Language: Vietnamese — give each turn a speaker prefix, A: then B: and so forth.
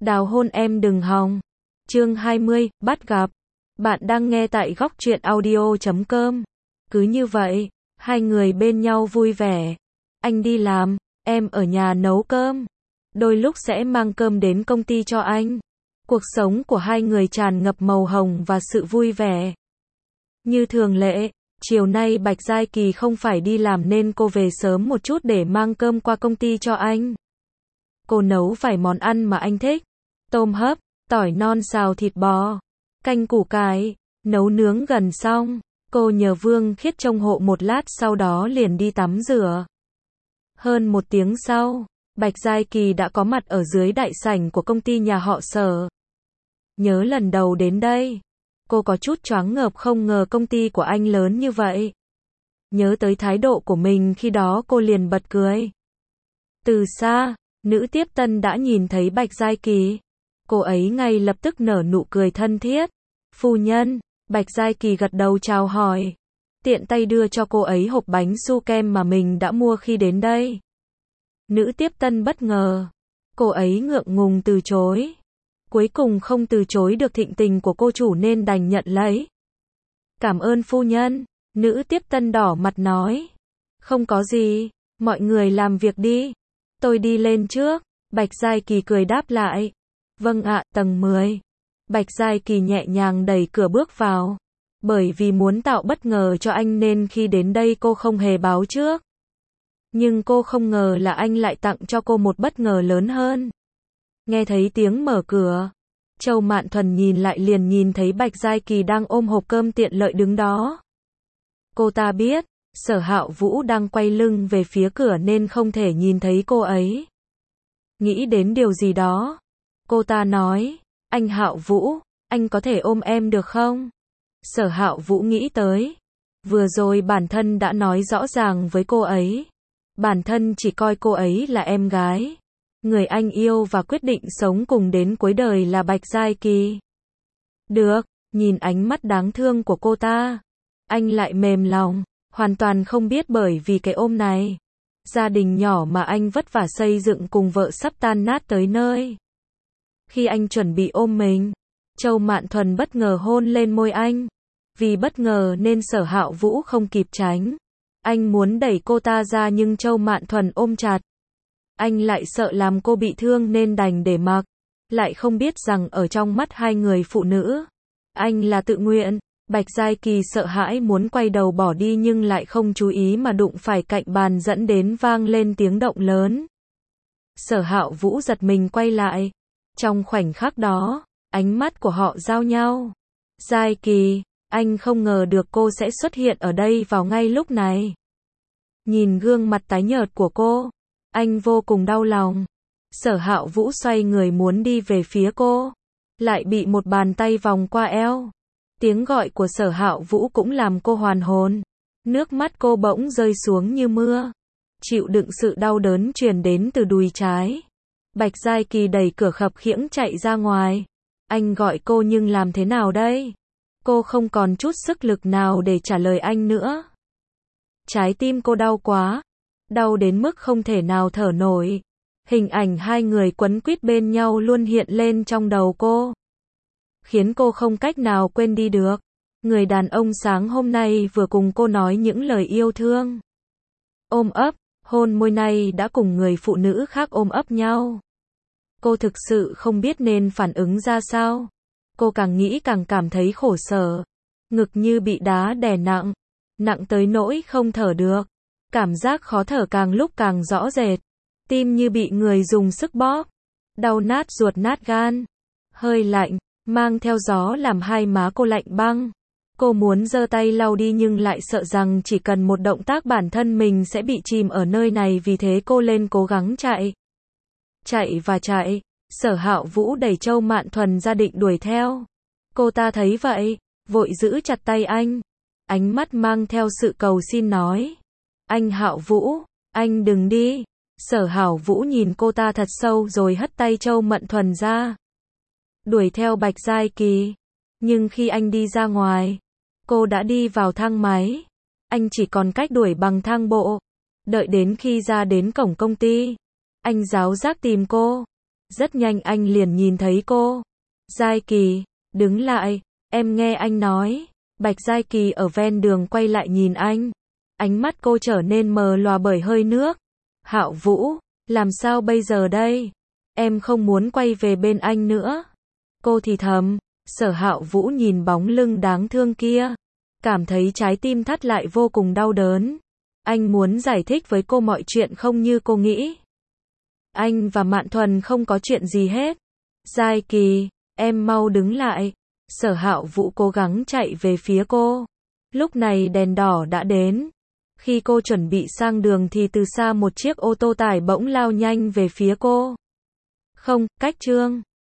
A: Đào hôn em đừng hòng. Chương 20, bắt gặp. Bạn đang nghe tại góc truyện audio.com. Cứ như vậy, hai người bên nhau vui vẻ. Anh đi làm, em ở nhà nấu cơm. Đôi lúc sẽ mang cơm đến công ty cho anh. Cuộc sống của hai người tràn ngập màu hồng và sự vui vẻ. Như thường lệ, chiều nay Bạch Giai Kỳ không phải đi làm nên cô về sớm một chút để mang cơm qua công ty cho anh. Cô nấu vài món ăn mà anh thích. Tôm hấp, tỏi non xào thịt bò, canh củ cải, nấu nướng gần xong. Cô nhờ Vương Khiết trông hộ một lát sau đó liền đi tắm rửa. Hơn một tiếng sau, Bạch Giai Kỳ đã có mặt ở dưới đại sảnh của công ty nhà họ Sở. Nhớ lần đầu đến đây, cô có chút choáng ngợp, không ngờ công ty của anh lớn như vậy. Nhớ tới thái độ của mình khi đó cô liền bật cười. Từ xa, nữ tiếp tân đã nhìn thấy Bạch Giai Kỳ. Cô ấy ngay lập tức nở nụ cười thân thiết. Phu nhân, Bạch Giai Kỳ gật đầu chào hỏi. Tiện tay đưa cho cô ấy hộp bánh su kem mà mình đã mua khi đến đây. Nữ tiếp tân bất ngờ. Cô ấy ngượng ngùng từ chối. Cuối cùng không từ chối được thịnh tình của cô chủ nên đành nhận lấy. Cảm ơn phu nhân, nữ tiếp tân đỏ mặt nói. Không có gì, mọi người làm việc đi. Tôi đi lên trước. Bạch Giai Kỳ cười đáp lại. Vâng ạ, tầng 10. Bạch Giai Kỳ nhẹ nhàng đẩy cửa bước vào. Bởi vì muốn tạo bất ngờ cho anh nên khi đến đây cô không hề báo trước. Nhưng cô không ngờ là anh lại tặng cho cô một bất ngờ lớn hơn. Nghe thấy tiếng mở cửa, Châu Mạn Thuần nhìn lại liền nhìn thấy Bạch Giai Kỳ đang ôm hộp cơm tiện lợi đứng đó. Cô ta biết, Sở Hạo Vũ đang quay lưng về phía cửa nên không thể nhìn thấy cô ấy. Nghĩ đến điều gì đó, cô ta nói, anh Hạo Vũ, anh có thể ôm em được không? Sở Hạo Vũ nghĩ tới, vừa rồi bản thân đã nói rõ ràng với cô ấy. Bản thân chỉ coi cô ấy là em gái. Người anh yêu và quyết định sống cùng đến cuối đời là Bạch Giai Kỳ. Được, nhìn ánh mắt đáng thương của cô ta, anh lại mềm lòng, hoàn toàn không biết bởi vì cái ôm này. Gia đình nhỏ mà anh vất vả xây dựng cùng vợ sắp tan nát tới nơi. Khi anh chuẩn bị ôm mình, Châu Mạn Thuần bất ngờ hôn lên môi anh. Vì bất ngờ nên Sở Hạo Vũ không kịp tránh. Anh muốn đẩy cô ta ra nhưng Châu Mạn Thuần ôm chặt. Anh lại sợ làm cô bị thương nên đành để mặc. Lại không biết rằng ở trong mắt hai người phụ nữ, anh là tự nguyện. Bạch Giai Kỳ sợ hãi muốn quay đầu bỏ đi nhưng lại không chú ý mà đụng phải cạnh bàn dẫn đến vang lên tiếng động lớn. Sở Hạo Vũ giật mình quay lại. Trong khoảnh khắc đó, ánh mắt của họ giao nhau. Giai Kỳ, anh không ngờ được cô sẽ xuất hiện ở đây vào ngay lúc này. Nhìn gương mặt tái nhợt của cô, anh vô cùng đau lòng. Sở Hạo Vũ xoay người muốn đi về phía cô, lại bị một bàn tay vòng qua eo. Tiếng gọi của Sở Hạo Vũ cũng làm cô hoàn hồn. Nước mắt cô bỗng rơi xuống như mưa. Chịu đựng sự đau đớn truyền đến từ đùi trái. Bạch Giai Kỳ đẩy cửa khập khiễng chạy ra ngoài. Anh gọi cô nhưng làm thế nào đây? Cô không còn chút sức lực nào để trả lời anh nữa. Trái tim cô đau quá. Đau đến mức không thể nào thở nổi. Hình ảnh hai người quấn quýt bên nhau luôn hiện lên trong đầu cô. Khiến cô không cách nào quên đi được. Người đàn ông sáng hôm nay vừa cùng cô nói những lời yêu thương. Ôm ấp, hôn môi này đã cùng người phụ nữ khác ôm ấp nhau. Cô thực sự không biết nên phản ứng ra sao. Cô càng nghĩ càng cảm thấy khổ sở. Ngực như bị đá đè nặng. Nặng tới nỗi không thở được. Cảm giác khó thở càng lúc càng rõ rệt. Tim như bị người dùng sức bóp. Đau nát ruột nát gan. Hơi lạnh, mang theo gió làm hai má cô lạnh băng. Cô muốn giơ tay lau đi nhưng lại sợ rằng chỉ cần một động tác bản thân mình sẽ bị chìm ở nơi này, vì thế cô lên cố gắng chạy. Chạy và chạy, Sở Hạo Vũ đẩy Châu Mạn Thuần ra định đuổi theo. Cô ta thấy vậy, vội giữ chặt tay anh. Ánh mắt mang theo sự cầu xin nói. Anh Hạo Vũ, anh đừng đi. Sở Hạo Vũ nhìn cô ta thật sâu rồi hất tay Châu Mạn Thuần ra. Đuổi theo Bạch Giai Kỳ. Nhưng khi anh đi ra ngoài, cô đã đi vào thang máy. Anh chỉ còn cách đuổi bằng thang bộ. Đợi đến khi ra đến cổng công ty, anh giáo giác tìm cô. Rất nhanh anh liền nhìn thấy cô. Giai Kỳ, đứng lại, em nghe anh nói. Bạch Giai Kỳ ở ven đường quay lại nhìn anh. Ánh mắt cô trở nên mờ lòa bởi hơi nước. Hạo Vũ, làm sao bây giờ đây? Em không muốn quay về bên anh nữa. Cô thì thầm. Sở Hạo Vũ nhìn bóng lưng đáng thương kia, cảm thấy trái tim thắt lại vô cùng đau đớn. Anh muốn giải thích với cô mọi chuyện không như cô nghĩ. Anh và Mạn Thuần không có chuyện gì hết. Giai Kỳ, em mau đứng lại. Sở Hạo Vũ cố gắng chạy về phía cô. Lúc này đèn đỏ đã đến. Khi cô chuẩn bị sang đường thì từ xa một chiếc ô tô tải bỗng lao nhanh về phía cô. Không, Cách Trương.